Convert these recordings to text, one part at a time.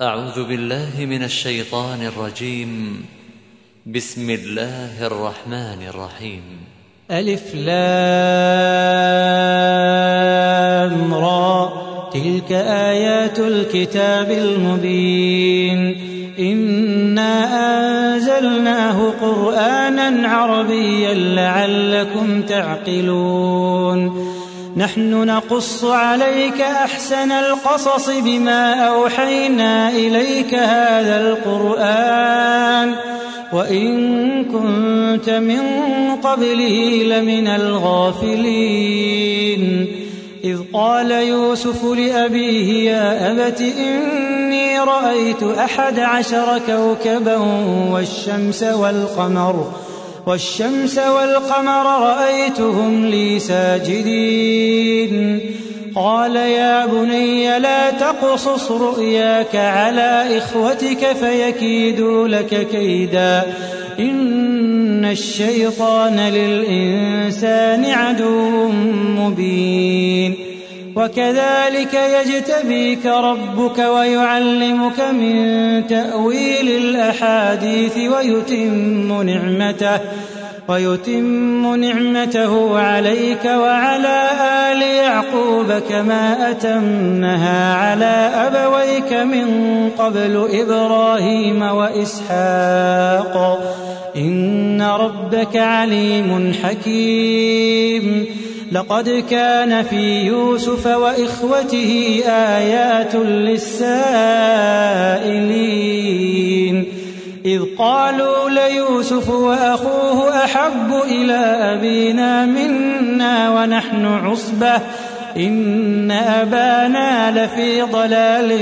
أعوذ بالله من الشيطان الرجيم. بسم الله الرحمن الرحيم. ألف لام را تلك آيات الكتاب المبين إنا أنزلناه قرآنا عربيا لعلكم تعقلون نحن نقص عليك أحسن القصص بما أوحينا إليك هذا القرآن وإن كنت من قبله لمن الغافلين إذ قال يوسف لأبيه يا أبت إني رأيت 11 كوكبا والشمس والقمر رأيتهم لي ساجدين قال يا بني لا تقصص رؤياك على إخوتك فيكيدوا لك كيدا إن الشيطان للإنسان عدو مبين وكذلك يجتبيك ربك ويعلمك من تأويل الأحاديث ويتم نعمته عليك وعلى آل يعقوب كما أتمها على أبويك من قبل إبراهيم وإسحاق إن ربك عليم حكيم لقد كان في يوسف وإخوته آيات للسائلين إذ قالوا ليوسف وأخوه أحب إلى أبينا منا ونحن عصبة إن أبانا لفي ضلال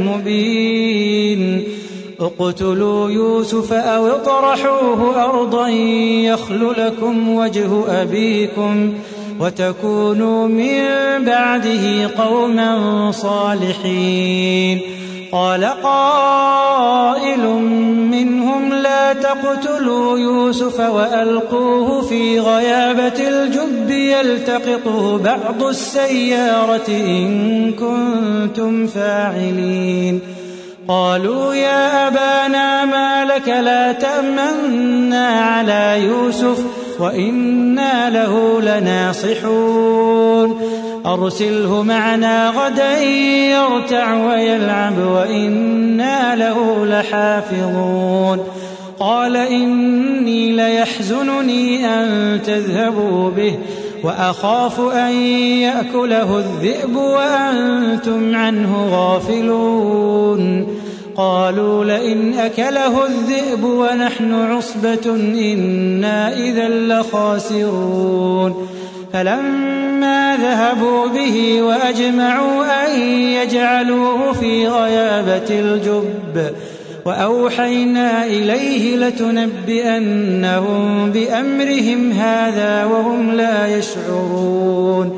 مبين اقتلوا يوسف أو اطرحوه أرضا يخل لكم وجه أبيكم وتكونوا من بعده قوما صالحين قال قائل منهم لا تقتلوا يوسف وألقوه في غيابة الجب يلتقطه بعض السيارة إن كنتم فاعلين قالوا يا أبانا ما لك لا تأمنا على يوسف وإنا له لناصحون أرسله معنا غدا يرتع ويلعب وإنا له لحافظون قال إني ليحزنني أن تذهبوا به وأخاف أن يأكله الذئب وأنتم عنه غافلون قالوا لئن أكله الذئب ونحن عصبة إنا إذا لخاسرون فلما ذهبوا به وأجمعوا أن يجعلوه في غيابة الجب وأوحينا إليه لتنبئنهم بأمرهم هذا وهم لا يشعرون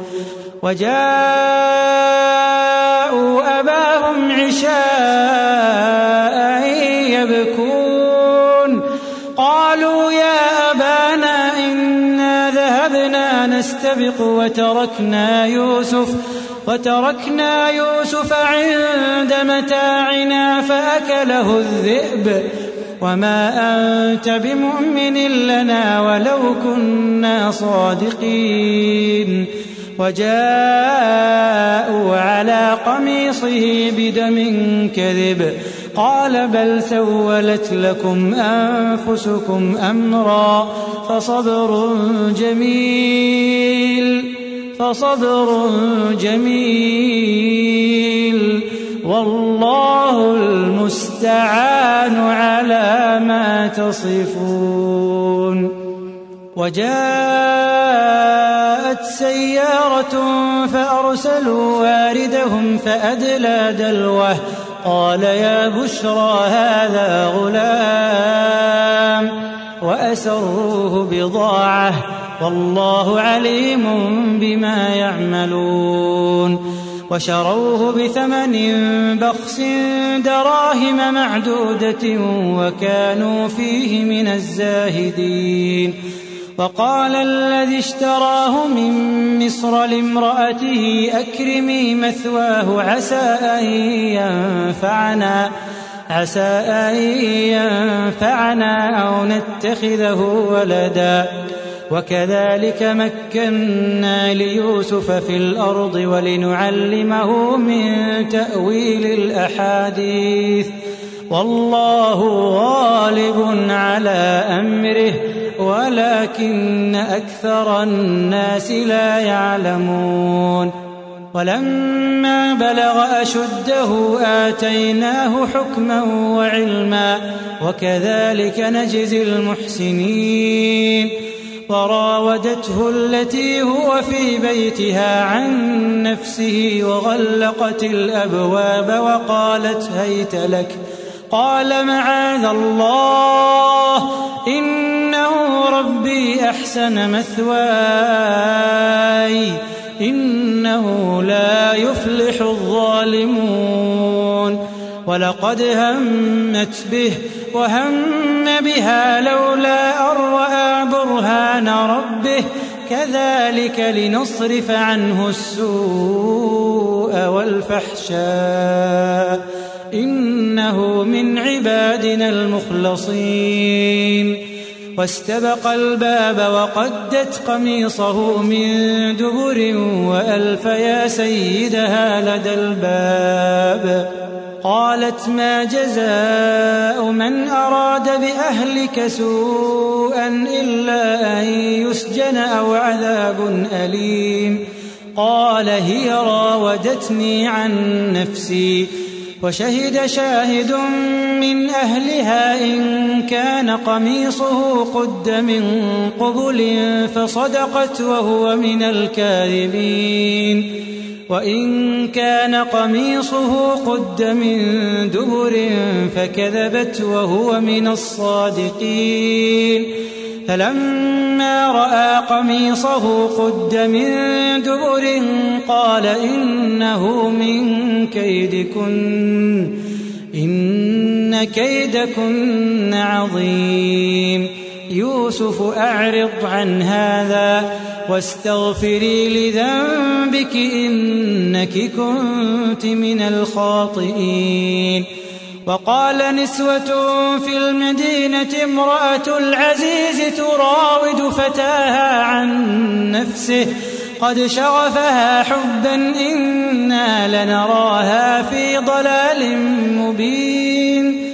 وجاءوا أباهم عشاء يبكون قالوا يا أبانا إنا ذهبنا نستبق وتركنا يوسف عند متاعنا فأكله الذئب وما أنت بمؤمن لنا ولو كنا صادقين وجاءوا على قميصه بدم كذب قال بل سولت لكم أنفسكم أمرا فصبر جميل والله المستعان على ما تصفون وجاءت سيارة فأرسلوا واردهم فأدلى دلوه قال يا بشرى هذا غلام وأسروه بضاعة والله عليم بما يعملون وشروه بثمن بخس دراهم معدودة وكانوا فيه من الزاهدين وقال الذي اشتراه من مصر لامرأته أكرمي مثواه عسى أن ينفعنا أو نتخذه ولدا وكذلك مكنا ليوسف في الأرض ولنعلمه من تأويل الأحاديث والله غالب على أمره ولكن أكثر الناس لا يعلمون ولما بلغ أشده آتيناه حكما وعلما وكذلك نجزي المحسنين وراودته التي هو في بيتها عن نفسه وغلقت الأبواب وقالت هيت لك قال معاذ الله إنه ربي أحسن مثواي إنه لا يفلح الظالمون ولقد همت به وهم بها لولا أن رأى برهان ربه كذلك لنصرف عنه السوء والفحشاء إنه من عبادنا المخلصين واستبق الباب وقدت قميصه من دبر وألف يا سيدها لدى الباب قالت ما جزاء من أراد بأهلك سوءا إلا أن يسجن أو عذاب أليم قال هي راودتني عن نفسي وشهد شاهد من أهلها إن كان قميصه قد من قبل فصدقت وهو من الكاذبين وإن كان قميصه قد من دبر فكذبت وهو من الصادقين فلما رأى قميصه قد من دبر قال إنه من كيدكن إن كيدكن عظيم يوسف أعرض عن هذا واستغفري لذنبك إنك كنت من الخاطئين وقال نسوة في المدينة امرأة العزيز تراود فتاها عن نفسه قد شغفها حبا إنا لنراها في ضلال مبين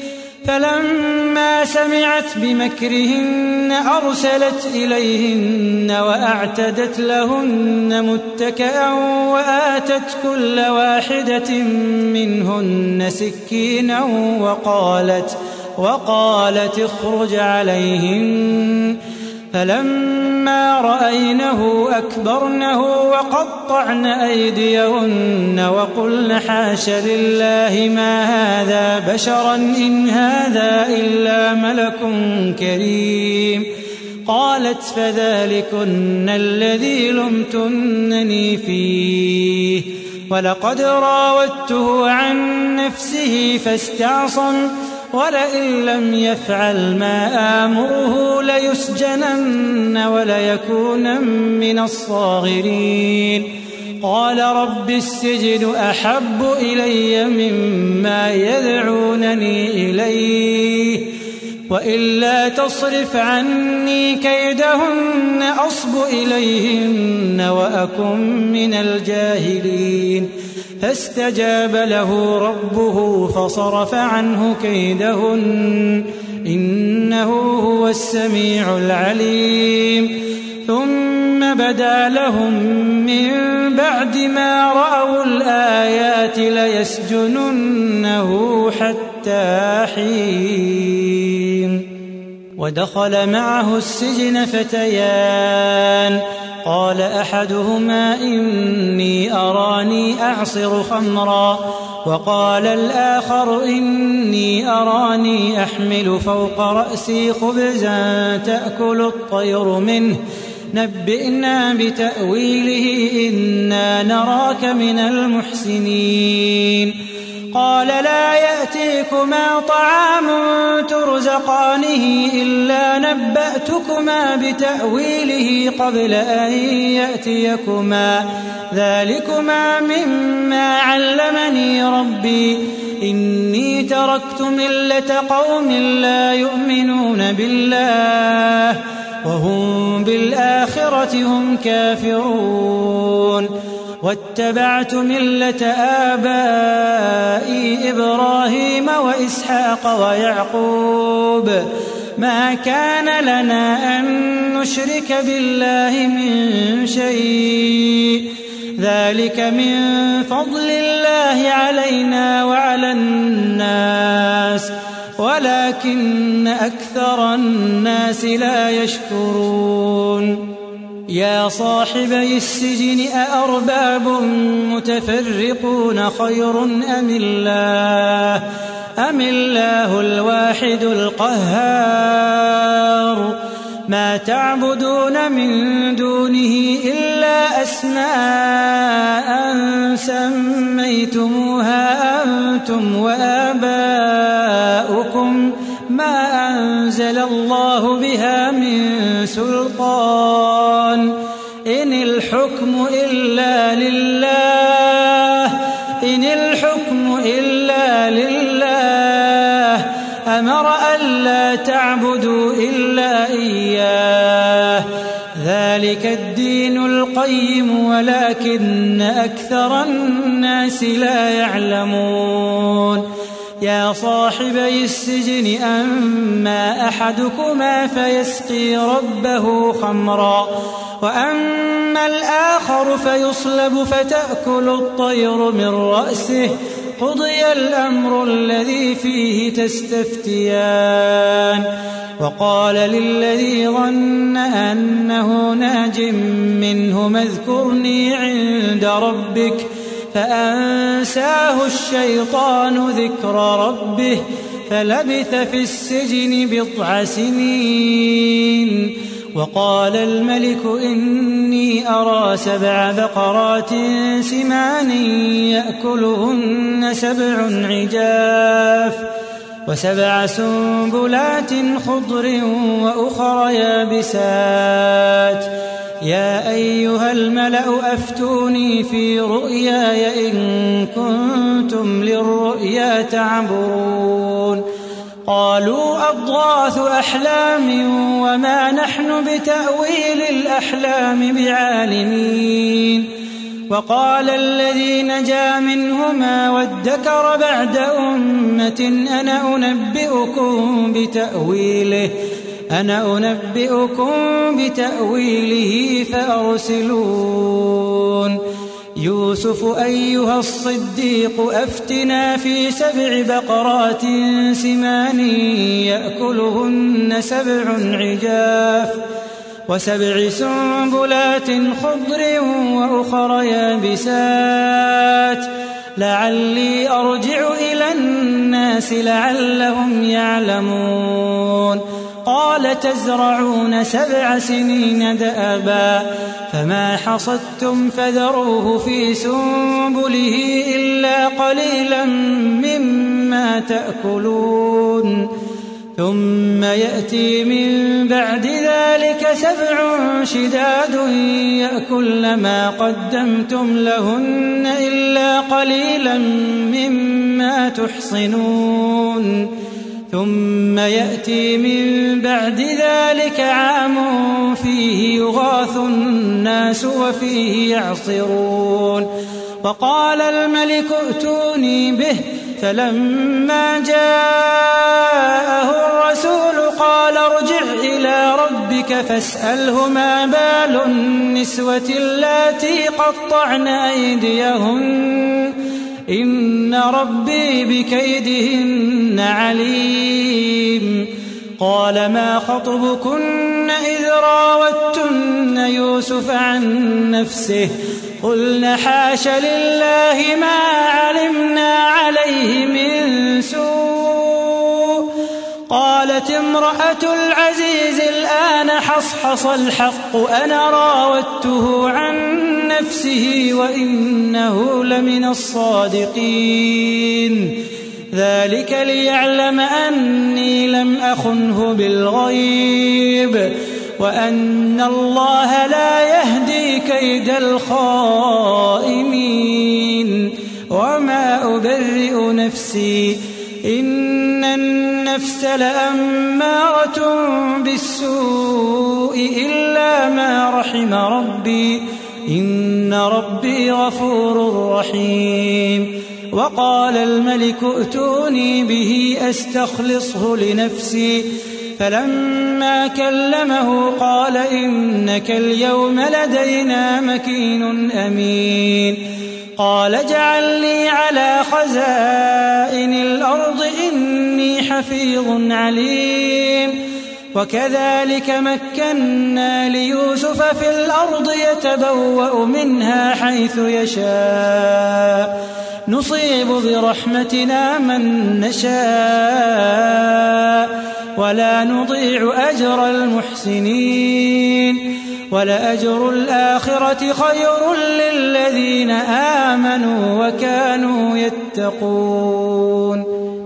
فلما سمعت بمكرهن أرسلت إليهن وأعتدت لهن متكئا وآتت كل واحدة منهن سكينا وقالت اخرج عليهن فلما رأينه أكبرنه وقطعن أيديهن وقلن حاش لله ما هذا بشرا إن هذا إلا ملك كريم قالت فذلكن الذي لمتنني فيه ولقد راودته عن نفسه فاستعصم ولئن لم يفعل ما آمره ليسجنن وليكونن من الصاغرين قال رب السجن أحب إلي مما يدعونني إليه وإلا تصرف عني كيدهن أصب إليهن وأكن من الجاهلين فاستجاب له ربه فصرف عنه كيدهن إنه هو السميع العليم ثم بدا لهم من بعد ما رأوا الآيات ليسجننه حتى حين ودخل معه السجن فتيان قال أحدهما إني أراني أعصر خمرا وقال الآخر إني أراني أحمل فوق رأسي خبزا تأكل الطير منه نبئنا بتأويله إنا نراك من المحسنين قال لا يأتيكما طعام ترزقانه إلا نبأتكما بتأويله قبل أن يأتيكما ذلكما مما علمني ربي إني تركت ملة قوم لا يؤمنون بالله وهم بالآخرة هم كافرون واتبعت ملة آبائي إبراهيم وإسحاق ويعقوب ما كان لنا أن نشرك بالله من شيء ذلك من فضل الله علينا وعلى الناس ولكن أكثر الناس لا يشكرون يا صاحبي السجن أأرباب متفرقون خير أم الله الواحد القهار ما تعبدون من دونه إلا أسماء سميتموها أنتم وآباؤكم ما أنزل الله بها من سلطان إن الحكم إلا لله أمر ألا تعبدوا إلا إياه ذلك الدين القيم ولكن أكثر الناس لا يعلمون يا صاحبي السجن أما أحدكما فيسقي ربه خمرا وأما الآخر فيصلب فتأكل الطير من رأسه قضي الأمر الذي فيه تستفتيان وقال للذي ظن أنه ناج منهما اذكرني عند ربك فأنساه الشيطان ذكر ربه فلبث في السجن 9 سنين وقال الملك إني أرى 7 بقرات سمان يأكلهن 7 عجاف و7 سنبلات خضر وأخر يابسات يا أيها الملأ أفتوني في رؤياي إن كنتم للرؤيا تعبرون قالوا أضغاث أحلام وما نحن بتأويل الأحلام بعالمين وقال الذي نجا منهما وادكر بعد أمة أنا أنبئكم بتأويله فأرسلون يوسف أيها الصديق أفتنا في 7 بقرات سمان يأكلهن 7 عجاف و7 سنبلات خضر وأخر يابسات لعلي أرجع إلى الناس لعلهم يعلمون قال تزرعون 7 سنين دأبا فما حصدتم فذروه في سنبله إلا قليلا مما تأكلون ثم يأتي من بعد ذلك 7 شداد يأكلن ما قدمتم لهن إلا قليلا مما تحصنون ثم يأتي من بعد ذلك عام فيه يغاث الناس وفيه يعصرون وقال الملك ائتوني به فلما جاءه الرسول قال ارجع إلى ربك فاسأله ما بال النسوة اللاتي قطعن أيديهن إن ربي بكيدهن عليم قال ما خطبكن إذ راوتن يوسف عن نفسه قلن حاش لله ما علمنا عليه من سوء قالت امرأة العزيز الآن حصحص الحق أنا راودته عن نفسه وإنه لمن الصادقين. ذلك ليعلم أني لم أخنه بالغيب وأن الله لا يهدي كيد الخائنين. وما أبرئ نفسي إن النفس لأمارة بالسوء إلا ما رحم ربي إن ربي غفور رحيم. وقال الملك ائتوني به أستخلصه لنفسي فلما كلمه قال إنك اليوم لدينا مكين أمين. قال اجعلني على خزائن الأرض إني حفيظ عليم. وكذلك مكنا ليوسف في الأرض يتبوأ منها حيث يشاء نصيب برحمتنا من نشاء ولا نضيع أجر المحسنين. ولأجر الآخرة خير للذين آمنوا وكانوا يتقون.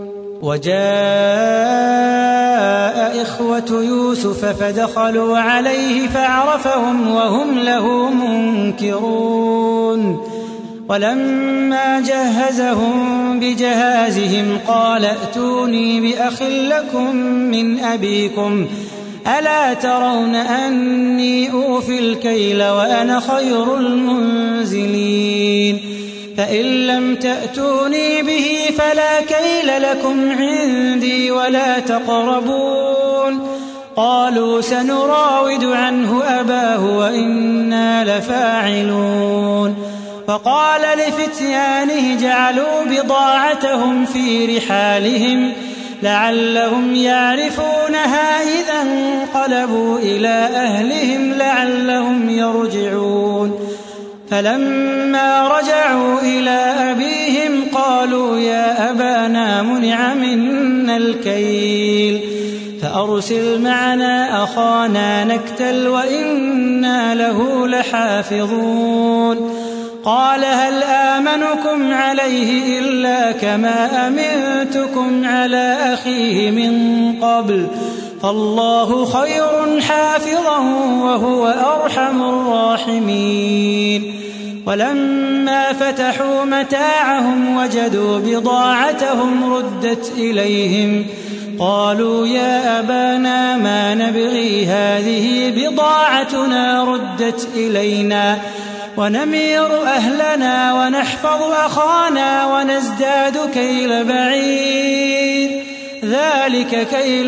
وجاء إخوة يوسف فدخلوا عليه فعرفهم وهم له منكرون. ولما جهزهم بجهازهم قال ائتوني بأخ لكم من أبيكم ألا ترون أني أوفي الكيل وأنا خير المنزلين. فإن لم تأتوني به فلا كيل لكم عندي ولا تقربون. قالوا سنراود عنه أباه وإنا لفاعلون. فقال لفتيانه جعلوا بضاعتهم في رحالهم لعلهم يعرفونها إذا انقلبوا إلى أهلهم لعلهم يرجعون. فلما رجعوا إلى أبيهم قالوا يا أبانا منع منا الكيل فأرسل معنا أخانا نكتل وإنا له لحافظون. قال هل آمنكم عليه إلا كما أمنتكم على أخيه من قبل فالله خير حافظا وهو أرحم الراحمين. ولما فتحوا متاعهم وجدوا بضاعتهم ردت إليهم قالوا يا أبانا ما نبغي هذه بضاعتنا ردت إلينا ونمير أهلنا ونحفظ أخانا ونزداد كيل بعير ذلك كيل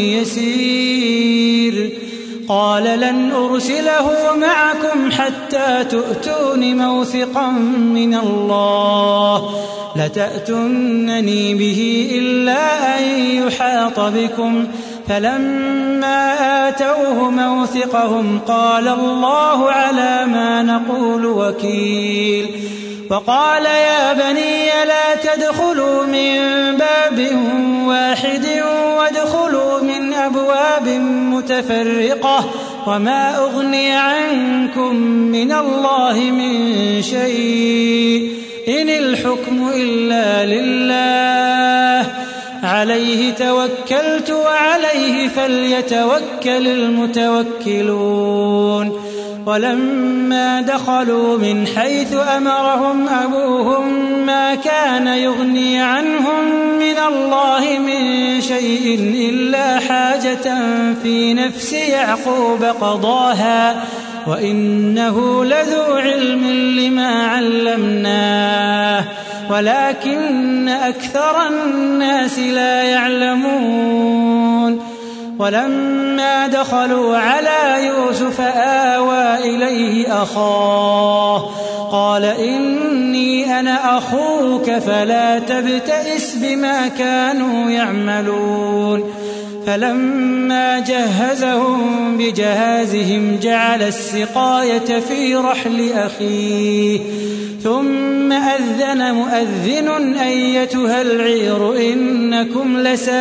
يسير. قال لن أرسله معكم حتى تؤتون موثقا من الله لتأتونني به إلا أن يحاط بكم. فلما آتوه موثقهم قال الله على ما نقول وكيل. وقال يا بني لا تدخلوا من باب واحد وادخلوا من أبواب متفرقة وما أغني عنكم من الله من شيء إن الحكم إلا لله عليه توكلت وعليه فليتوكل المتوكلون. ولما دخلوا من حيث أمرهم أبوهم ما كان يغني عنهم من الله من شيء إلا حاجة في نفس يعقوب قضاها وإنه لذو علم لما علمناه ولكن أكثر الناس لا يعلمون. ولما دخلوا على يوسف آوى إليه أخاه قال إني أنا أخوك فلا تبتئس بما كانوا يعملون. فلما جهزهم بجهازهم جعل السقاية في رحل أخيه ثم أذن مؤذن أيتها العير إنكم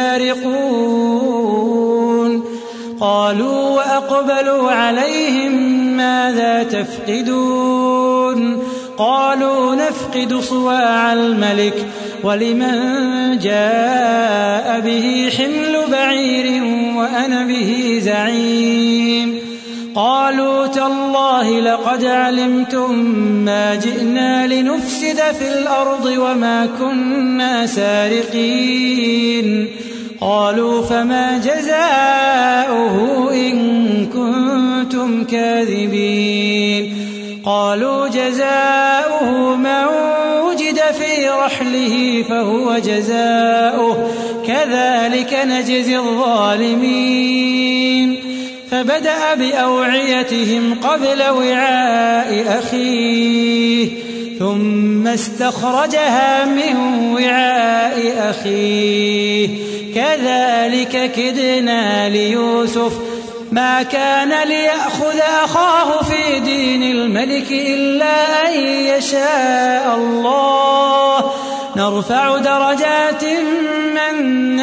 لسارقون. قالوا وأقبلوا عليهم ماذا تفقدون قالوا نفقد صواع الملك ولمن جاء به حمل بعير وأنا به زعيم. قالوا تالله لقد علمتم ما جئنا لنفسد في الأرض وما كنا سارقين. قالوا فما جزاؤه إن كنتم كاذبين. قالوا جزاؤه من وجد في رحله فهو جزاؤه كذلك نجزي الظالمين. فبدأ بأوعيتهم قبل وعاء أخيه ثم استخرجها من وعاء أخيه كذلك كدنا ليوسف ما كان ليأخذ أخاه في دين الملك إلا أن يشاء الله نرفع درجات من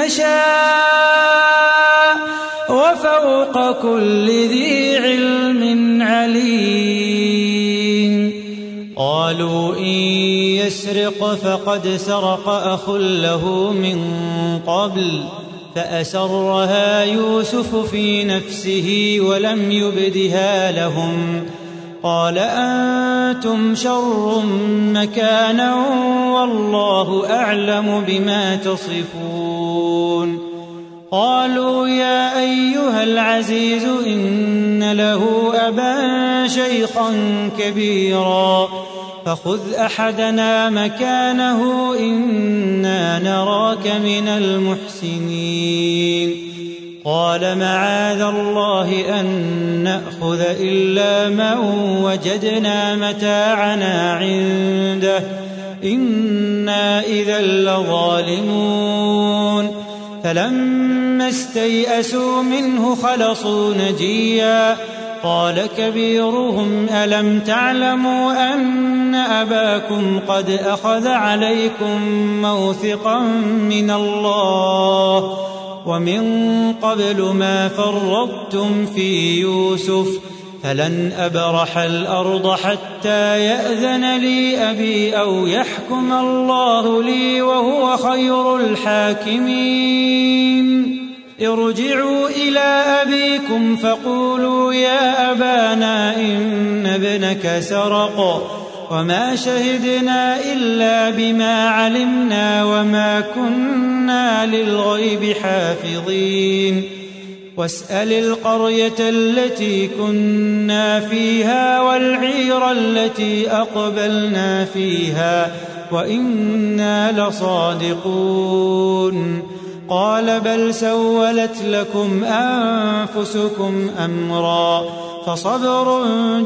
نشاء وفوق كل ذي علم عليم. قالوا إن يسرق فقد سرق أخ له من قبل فأسرها يوسف في نفسه ولم يبدها لهم. قال أنتم شر مكانا والله أعلم بما تصفون. قالوا يا أيها العزيز إن له أبا شيخا كبيرا فخذ أحدنا مكانه إنا نراك من المحسنين. قال معاذ الله أن نأخذ إلا من وجدنا متاعنا عنده إنا إذا لظالمون. فلما استيئسوا منه خلصوا نجيا. قال كبيرهم ألم تعلموا أن أباكم قد أخذ عليكم موثقا من الله ومن قبل ما فرطتم في يوسف فلن أبرح الأرض حتى يأذن لي أبي أو يحكم الله لي وهو خير الحاكمين. ارجعوا إلى أبيكم فقولوا يا أبانا إن ابنك سرق وما شهدنا إلا بما علمنا وما كنا للغيب حافظين. واسأل القرية التي كنا فيها والعير التي أقبلنا فيها وإنا لصادقون. قال بل سولت لكم أنفسكم أمرا فصبر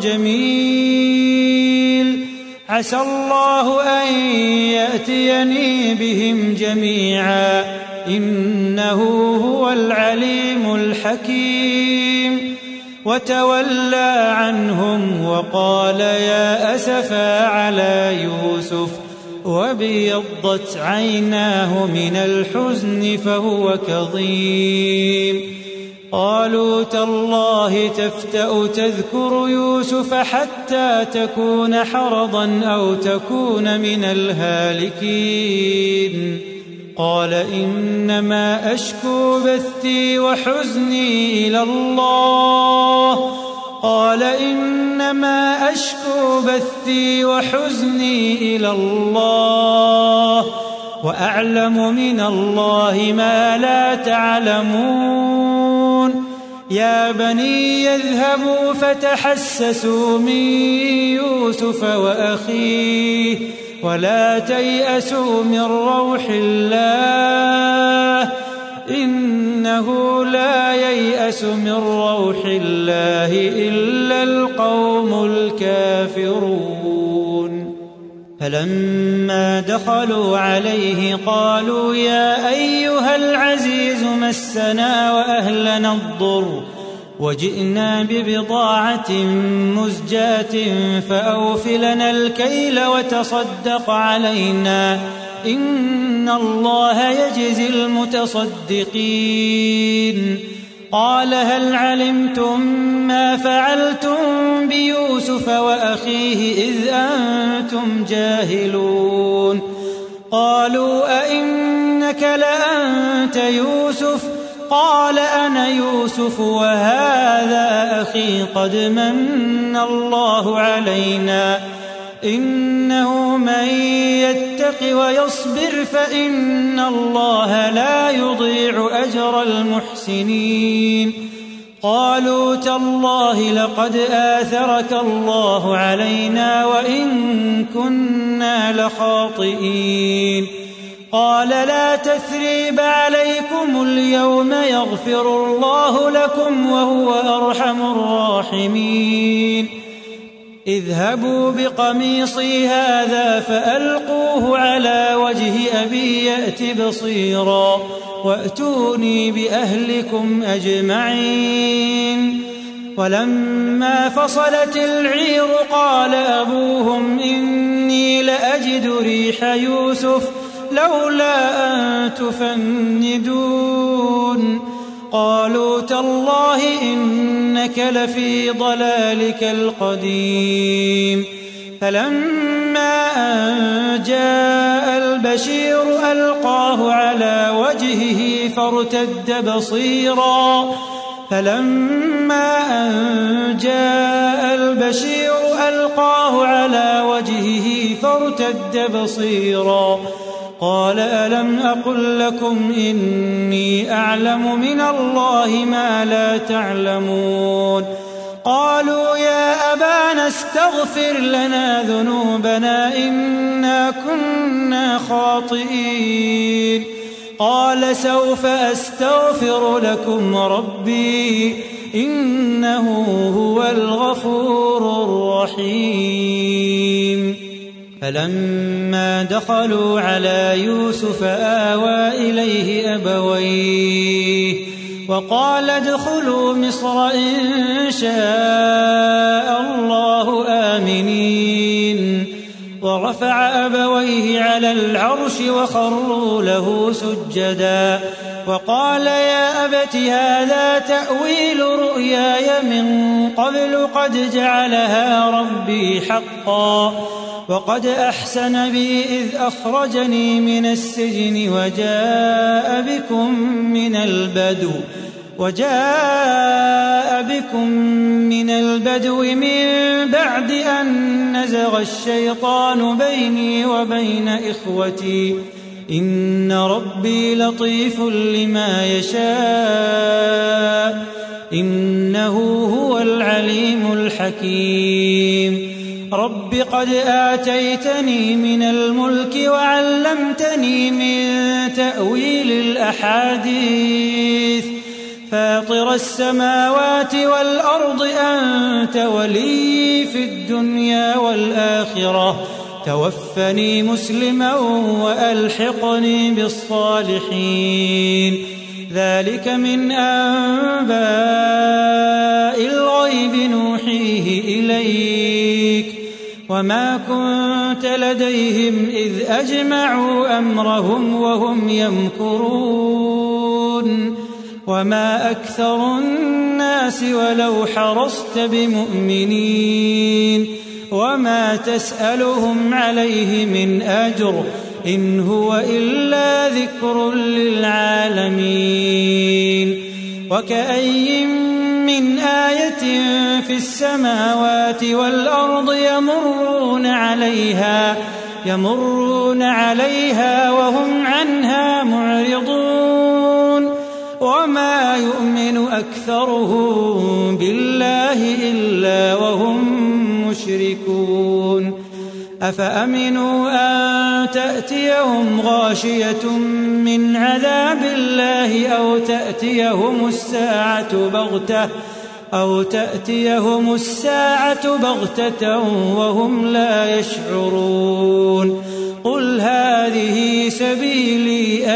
جميل عسى الله أن يأتيني بهم جميعا إنه هو العليم الحكيم. وتولى عنهم وقال يا أسفا على يوسف وابيضت عيناه من الحزن فهو كظيم. قالوا تالله تفتأ تذكر يوسف حتى تكون حرضا أو تكون من الهالكين. قال إنما أشكو بثي وحزني إلى الله. قال إنما أشكو بثي وحزني إلى الله وأعلم من الله ما لا تعلمون. يا بني يذهبوا فتحسسوا من يوسف وأخيه ولا تيأسوا من روح الله إنه لا ييأس من روح الله إلا القوم الكافرون. فلما دخلوا عليه قالوا يا أيها العزيز مسنا وأهلنا الضر وجئنا ببضاعة مزجاة فأوف لنا الكيل وتصدق علينا إن الله يجزي المتصدقين. قال هل علمتم ما فعلتم بيوسف وأخيه إذ أنتم جاهلون قالوا أئنك لأنت يوسف قال أنا يوسف وهذا أخي قد من الله علينا إنه من يتق ويصبر فإن الله لا يضيع أجر المحسنين قالوا تالله لقد آثرك الله علينا وإن كنا لخاطئين قال لا تثريب عليكم اليوم يغفر الله لكم وهو أرحم الراحمين اذهبوا بقميصي هذا فألقوه على وجه أبي يأت بصيرا وأتوني بأهلكم أجمعين ولما فصلت العير قال أبوهم إني لأجد ريح يوسف لولا أن تفندون قالوا تالله إنك لفي ضلالك القديم فلما أن جاء البشير ألقاه على وجهه فارتد بصيرا فلما أن جاء البشير ألقاه على وجهه فارتد بصيرا قال ألم أقل لكم إني أعلم من الله ما لا تعلمون قالوا يا أبانا استغفر لنا ذنوبنا إنا كنا خاطئين قال سوف أستغفر لكم ربي إنه هو الغفور الرحيم فلما دخلوا على يوسف آوى إليه أبويه وقال ادخلوا مصر إن شاء الله آمنين ورفع أبويه على العرش وخروا له سجدا وقال يا أبت هذا تأويل رؤياي من قبل قد جعلها ربي حقا وقد أحسن بي إذ أخرجني من السجن وجاء بكم من البدو من بعد أن نزغ الشيطان بيني وبين إخوتي إن ربي لطيف لما يشاء إنه هو العليم الحكيم رب قد آتيتني من الملك وعلمتني من تأويل الأحاديث فاطر السماوات والأرض أنت ولي في الدنيا والآخرة توفني مسلما وألحقني بالصالحين ذلك من أنباء الغيب نوحيه إليك وما كنت لديهم إذ أجمعوا أمرهم وهم يمكرون وما أكثر الناس ولو حرصت بمؤمنين وما تسألهم عليه من أجر إن هو إلا ذكر للعالمين وكأي من آية في السماوات والأرض يمرون عليها وهم عنها معرضون وما يؤمن أكثرهم بالله إلا وهم مشركون أفأمنوا أن تأتيهم غاشية من عذاب الله أو تأتيهم الساعة بغتة وهم لا يشعرون قل هذه سبيلي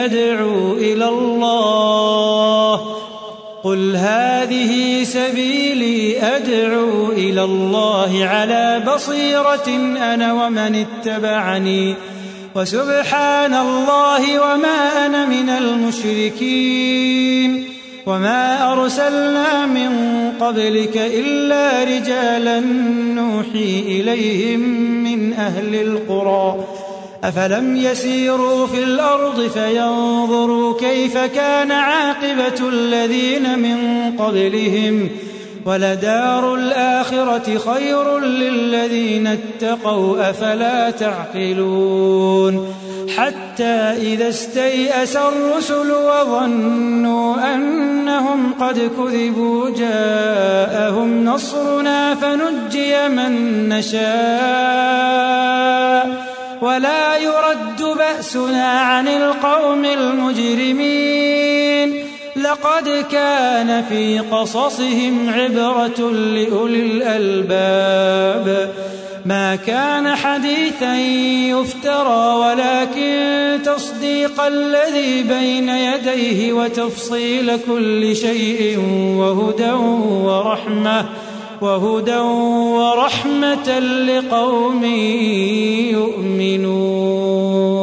أدعو إلى الله على بصيرة أنا ومن اتبعني وسبحان الله وما أنا من المشركين وما أرسلنا من قبلك إلا رجالا نوحي إليهم من أهل القرى أفلم يسيروا في الأرض فينظروا كيف كان عاقبة الذين من قبلهم ولدار الآخرة خير للذين اتقوا أفلا تعقلون حتى إذا استيأس الرسل وظنوا أنهم قد كذبوا جاءهم نصرنا فنجي من نشاء ولا يرد بأسنا عن القوم المجرمين لقد كان في قصصهم عبرة لأولي الألباب ما كان حديثا يفترى ولكن تصديق الذي بين يديه وتفصيل كل شيء وهدى ورحمة لقوم يؤمنون.